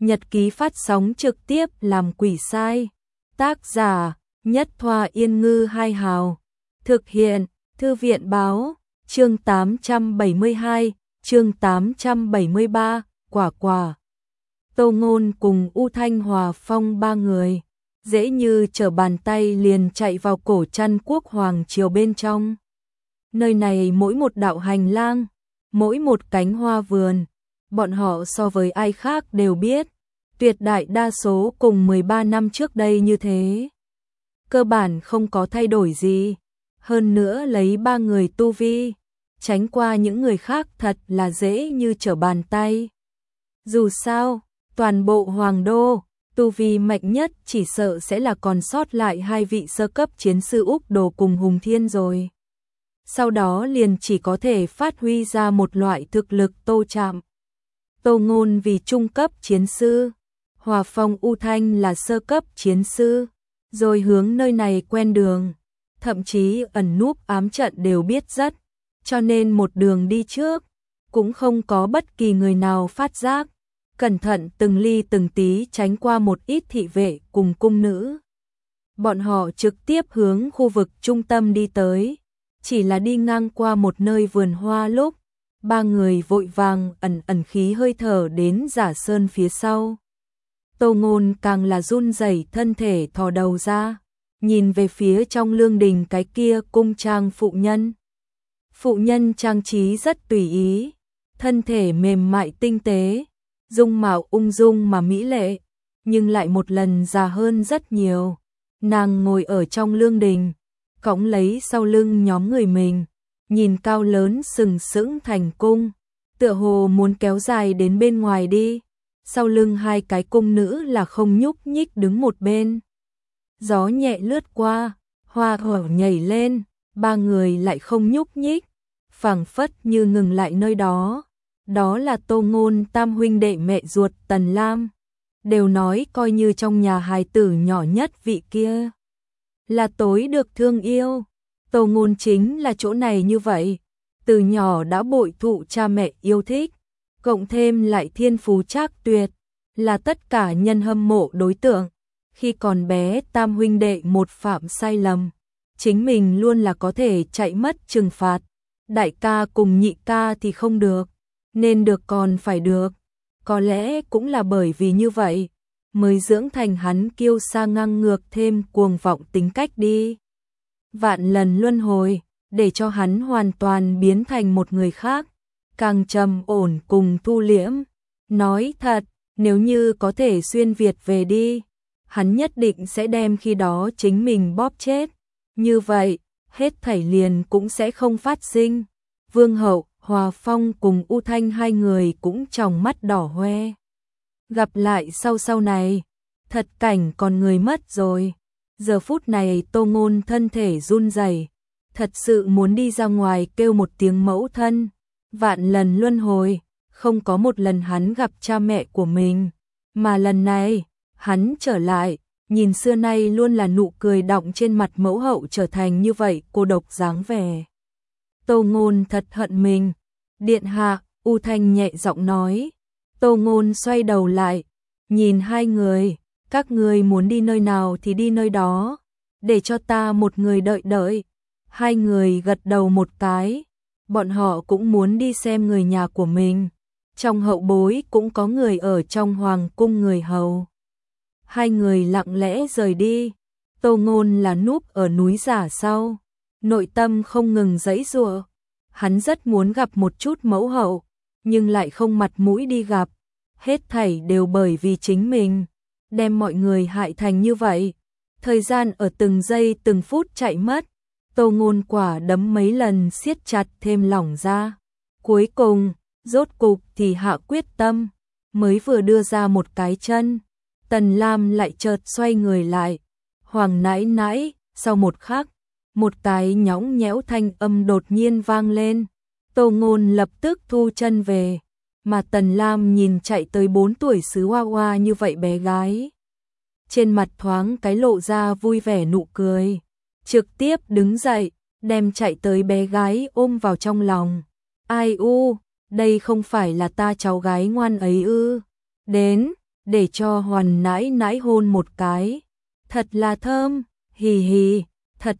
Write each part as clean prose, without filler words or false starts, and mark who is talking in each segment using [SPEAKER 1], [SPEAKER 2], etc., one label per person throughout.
[SPEAKER 1] Nhật ký phát sóng trực tiếp làm quỷ sai. Tác giả Nhất Thoa Yên Ngư Hai Hào. Thực hiện Thư viện Báo. Chương 872, chương 873, quả quả. Tô Ngôn cùng U Thanh Hòa Phong ba người, dễ như trở bàn tay liền chạy vào cổ Trăn Quốc Hoàng triều bên trong. Nơi này mỗi một đạo hành lang, mỗi một cánh hoa vườn, bọn họ so với ai khác đều biết, tuyệt đại đa số cùng 13 năm trước đây như thế. Cơ bản không có thay đổi gì, hơn nữa lấy ba người tu vi, tránh qua những người khác thật là dễ như trở bàn tay. Dù sao, toàn bộ Hoàng Đô, tu vi mạnh nhất chỉ sợ sẽ là còn sót lại hai vị sơ cấp chiến sư Úc Đồ cùng Hùng Thiên rồi. Sau đó liền chỉ có thể phát huy ra một loại thực lực Tô Trạm. Tô Ngôn vì trung cấp chiến sư, Hòa Phong U Thanh là sơ cấp chiến sư, rồi hướng nơi này quen đường, thậm chí ẩn núp ám trận đều biết rất, cho nên một đường đi trước, cũng không có bất kỳ người nào phát giác, cẩn thận từng ly từng tí tránh qua một ít thị vệ cùng cung nữ. Bọn họ trực tiếp hướng khu vực trung tâm đi tới, chỉ là đi ngang qua một nơi vườn hoa lúc, ba người vội vàng ẩn khí hơi thở đến Giả Sơn phía sau. Tô Ngôn càng là run rẩy thân thể thò đầu ra, nhìn về phía trong lương đình cái kia cung trang phụ nhân. Phụ nhân trang trí rất tùy ý, thân thể mềm mại tinh tế, dung mạo ung dung mà mỹ lệ, nhưng lại một lần già hơn rất nhiều. Nàng ngồi ở trong lương đình, cõng lấy sau lưng nhóm người mình, nhìn cao lớn sừng sững thành cung, tựa hồ muốn kéo dài đến bên ngoài đi. Sau lưng hai cái cung nữ là không nhúc nhích đứng một bên. Gió nhẹ lướt qua, hoa hở nhảy lên, ba người lại không nhúc nhích, phảng phất như ngừng lại nơi đó. Đó là Tô Ngôn tam huynh đệ mẹ ruột Tần Lam. Đều nói coi như trong nhà hài tử nhỏ nhất vị kia là tối được thương yêu. Tô Ngôn chính là chỗ này như vậy, từ nhỏ đã bội thụ cha mẹ yêu thích, cộng thêm lại thiên phú trác tuyệt, là tất cả nhân hâm mộ đối tượng. Khi còn bé tam huynh đệ một phạm sai lầm, chính mình luôn là có thể chạy mất trừng phạt, đại ca cùng nhị ca thì không được, nên được còn phải được. Có lẽ cũng là bởi vì như vậy, mới dưỡng thành hắn kiêu sa ngang ngược thêm cuồng vọng tính cách đi. Vạn lần luân hồi, để cho hắn hoàn toàn biến thành một người khác, càng trầm ổn cùng thu liễm. Nói thật, nếu như có thể xuyên Việt về đi, hắn nhất định sẽ đem khi đó chính mình bóp chết. Như vậy, hết thảy liền cũng sẽ không phát sinh. Vương Hậu, Hòa Phong cùng U Thanh hai người cũng tròng mắt đỏ hoe. Gặp lại sau này, thật cảnh còn người mất rồi. Giờ phút này Tô Ngôn thân thể run rẩy, thật sự muốn đi ra ngoài kêu một tiếng mẫu thân. Vạn lần luân hồi, không có một lần hắn gặp cha mẹ của mình, mà lần này, hắn trở lại, nhìn xưa nay luôn là nụ cười đọng trên mặt mẫu hậu trở thành như vậy cô độc dáng vẻ. Tô Ngôn thật hận mình. Điện hạ, U Thanh nhẹ giọng nói. Tô Ngôn xoay đầu lại, nhìn hai người, các người muốn đi nơi nào thì đi nơi đó, để cho ta một người đợi. Hai người gật đầu một cái, bọn họ cũng muốn đi xem người nhà của mình. Trong hậu bối cũng có người ở trong hoàng cung người hầu. Hai người lặng lẽ rời đi. Tô Ngôn là núp ở núi Giả sau, nội tâm không ngừng giãy giụa. Hắn rất muốn gặp một chút mẫu hậu, nhưng lại không mặt mũi đi gặp. Hết thảy đều bởi vì chính mình, đem mọi người hại thành như vậy. Thời gian ở từng giây từng phút chạy mất. Tô Ngôn quả đấm mấy lần siết chặt thêm lỏng ra. Cuối cùng, rốt cục thì hạ quyết tâm, mới vừa đưa ra một cái chân, Tần Lam lại chợt xoay người lại. Hoàng nãi nãi, sau một khắc, một cái nhõng nhẽo thanh âm đột nhiên vang lên. Tô Ngôn lập tức thu chân về, mà Tần Lam nhìn chạy tới 4 tuổi xứ hoa hoa như vậy bé gái. Trên mặt thoáng cái lộ ra vui vẻ nụ cười, trực tiếp đứng dậy, đem chạy tới bé gái ôm vào trong lòng. Ai u, đây không phải là ta cháu gái ngoan ấy ư? Đến, để cho Hoàn nãi nãi hôn một cái. Thật là thơm, hì hì, thật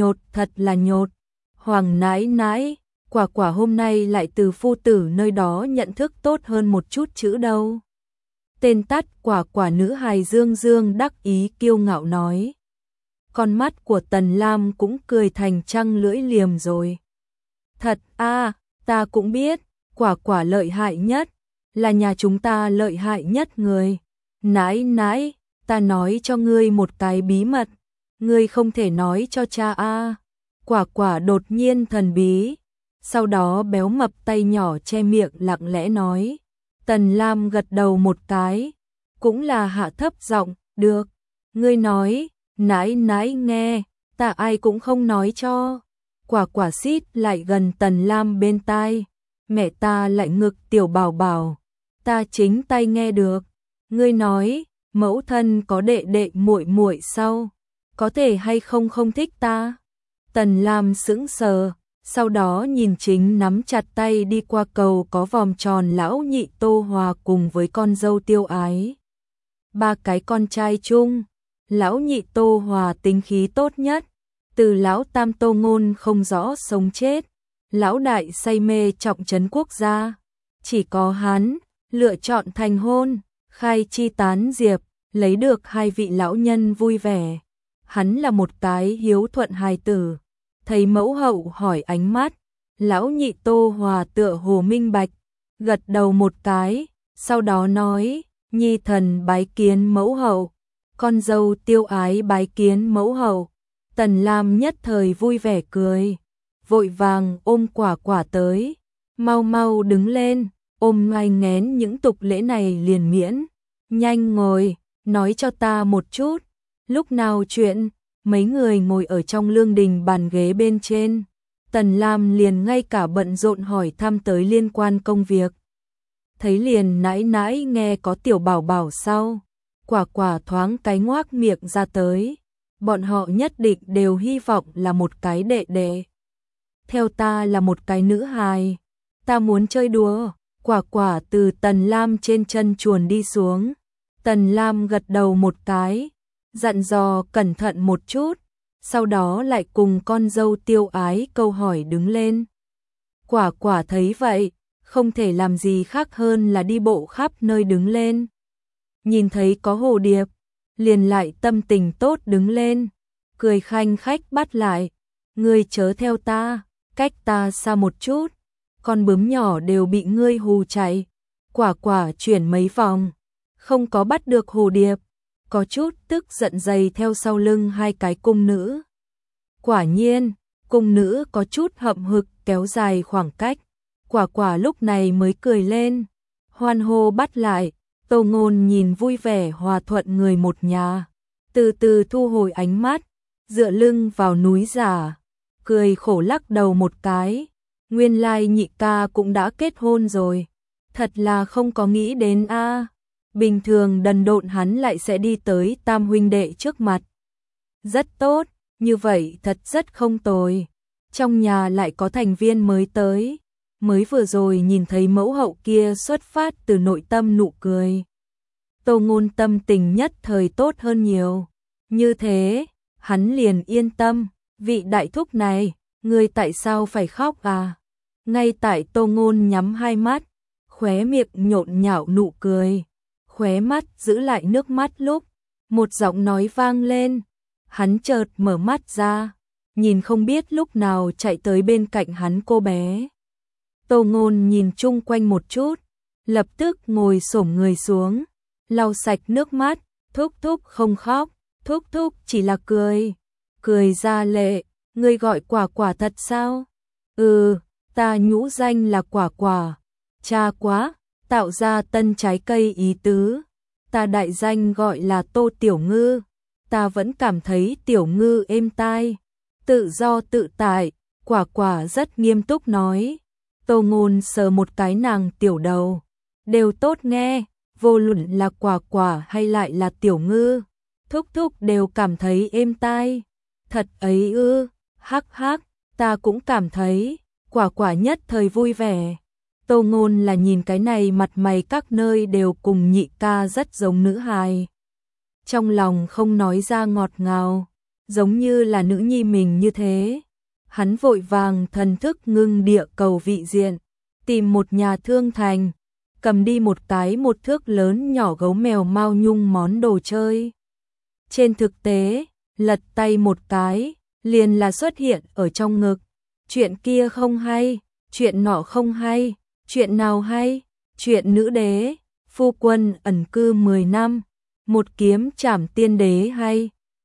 [SPEAKER 1] là nhột. Hoàng nãi nãi, quả quả hôm nay lại từ phu tử nơi đó nhận thức tốt hơn một chút chữ đâu. Tên tắt quả quả nữ hài dương dương đắc ý kiêu ngạo nói. Con mắt của Tần Lam cũng cười thành trăng lưỡi liềm rồi. Thật a, ta cũng biết, quả quả lợi hại nhất, là nhà chúng ta lợi hại nhất người. Nãi nãi, ta nói cho ngươi một cái bí mật, ngươi không thể nói cho cha a. Quả quả đột nhiên thần bí, sau đó béo mập tay nhỏ che miệng lặng lẽ nói. Tần Lam gật đầu một cái, cũng là hạ thấp giọng, được, ngươi nói, nãi nãi nghe, ta ai cũng không nói cho. Quả quả xít lại gần Tần Lam bên tai, mẹ ta lại ngực tiểu bảo bảo, ta chính tay nghe được. Ngươi nói, mẫu thân có đệ đệ muội muội sau, có thể hay không không thích ta? Tần Lam sững sờ, sau đó nhìn chính nắm chặt tay đi qua cầu có vòm tròn lão nhị Tô Hòa cùng với con dâu Tiêu Ái. Ba cái con trai chung, lão nhị Tô Hòa tính khí tốt nhất, từ lão tam Tô Ngôn không rõ sống chết, lão đại say mê trọng trấn quốc gia, chỉ có hắn lựa chọn thành hôn, khai chi tán diệp, lấy được hai vị lão nhân vui vẻ. Hắn là một cái hiếu thuận hài tử. Thấy mẫu hậu hỏi ánh mắt, lão nhị Tô Hòa tựa hồ minh bạch, gật đầu một cái, sau đó nói, nhi thần bái kiến mẫu hậu, con dâu Tiêu Ái bái kiến mẫu hậu. Tần Lam nhất thời vui vẻ cười, vội vàng ôm quả quả tới, mau mau đứng lên, ôm ngay ngén những tục lễ này liền miễn, nhanh ngồi, nói cho ta một chút, lúc nào chuyện. Mấy người ngồi ở trong lương đình bàn ghế bên trên, Tần Lam liền ngay cả bận rộn hỏi thăm tới liên quan công việc. Thấy liền nãi nãi nghe có tiểu bảo bảo sau, quả quả thoáng cái ngoác miệng ra tới, bọn họ nhất định đều hy vọng là một cái đệ đệ. Theo ta là một cái nữ hài, ta muốn chơi đùa. Quả quả từ Tần Lam trên chân chuồn đi xuống, Tần Lam gật đầu một cái, dặn dò cẩn thận một chút, sau đó lại cùng con dâu Tiêu Ái câu hỏi đứng lên. Quả quả thấy vậy, không thể làm gì khác hơn là đi bộ khắp nơi đứng lên. Nhìn thấy có hồ điệp, liền lại tâm tình tốt đứng lên, cười khanh khách bắt lại, ngươi chớ theo ta, cách ta xa một chút, con bướm nhỏ đều bị ngươi hù chạy. Quả quả chuyển mấy vòng, không có bắt được hồ điệp, có chút tức giận dày theo sau lưng hai cái cung nữ. Quả nhiên, cung nữ có chút hậm hực kéo dài khoảng cách, quả quả lúc này mới cười lên, hoan hô bắt lại. Tô Ngôn nhìn vui vẻ hòa thuận người một nhà, từ từ thu hồi ánh mắt, dựa lưng vào núi giả, cười khổ lắc đầu một cái, nguyên lai nhị ca cũng đã kết hôn rồi, thật là không có nghĩ đến a. Bình thường đần độn hắn lại sẽ đi tới tam huynh đệ trước mặt. Rất tốt, như vậy thật rất không tồi. Trong nhà lại có thành viên mới tới, mới vừa rồi nhìn thấy mẫu hậu kia xuất phát từ nội tâm nụ cười. Tô Ngôn tâm tình nhất thời tốt hơn nhiều. Như thế, hắn liền yên tâm, vị đại thúc này, ngươi tại sao phải khóc à? Ngay tại Tô Ngôn nhắm hai mắt, khóe miệng nhộn nhạo nụ cười, khóe mắt giữ lại nước mắt lúc một giọng nói vang lên, hắn chợt mở mắt ra, nhìn không biết lúc nào chạy tới bên cạnh hắn cô bé. Tô Ngôn nhìn chung quanh một chút, lập tức ngồi xổm người xuống, lau sạch nước mắt, thúc thúc không khóc, thúc thúc chỉ là cười, cười ra lệ, ngươi gọi quả quả thật sao? Ừ, ta nhũ danh là quả quả, cha quá, tạo ra tân trái cây ý tứ, ta đại danh gọi là Tô Tiểu Ngư, ta vẫn cảm thấy Tiểu Ngư êm tai, tự do tự tại, quả quả rất nghiêm túc nói. Tô Ngôn sờ một cái nàng tiểu đầu, đều tốt nghe, vô luận là quả quả hay lại là Tiểu Ngư, thúc thúc đều cảm thấy êm tai. Thật ấy ư, hắc hắc, ta cũng cảm thấy. Quả quả nhất thời vui vẻ, Tô Ngôn là nhìn cái này mặt mày các nơi đều cùng nhị ca rất giống nữ hài. Trong lòng không nói ra ngọt ngào, giống như là nữ nhi mình như thế. Hắn vội vàng thần thức ngưng địa cầu vị diện, tìm một nhà thương thành, cầm đi một cái một thước lớn nhỏ gấu mèo mao nhung món đồ chơi. Trên thực tế, lật tay một cái, liền là xuất hiện ở trong ngực. Chuyện kia không hay, chuyện nọ không hay, chuyện nào hay, chuyện nữ đế, phu quân ẩn cư 10 năm, một kiếm trảm tiên đế hay,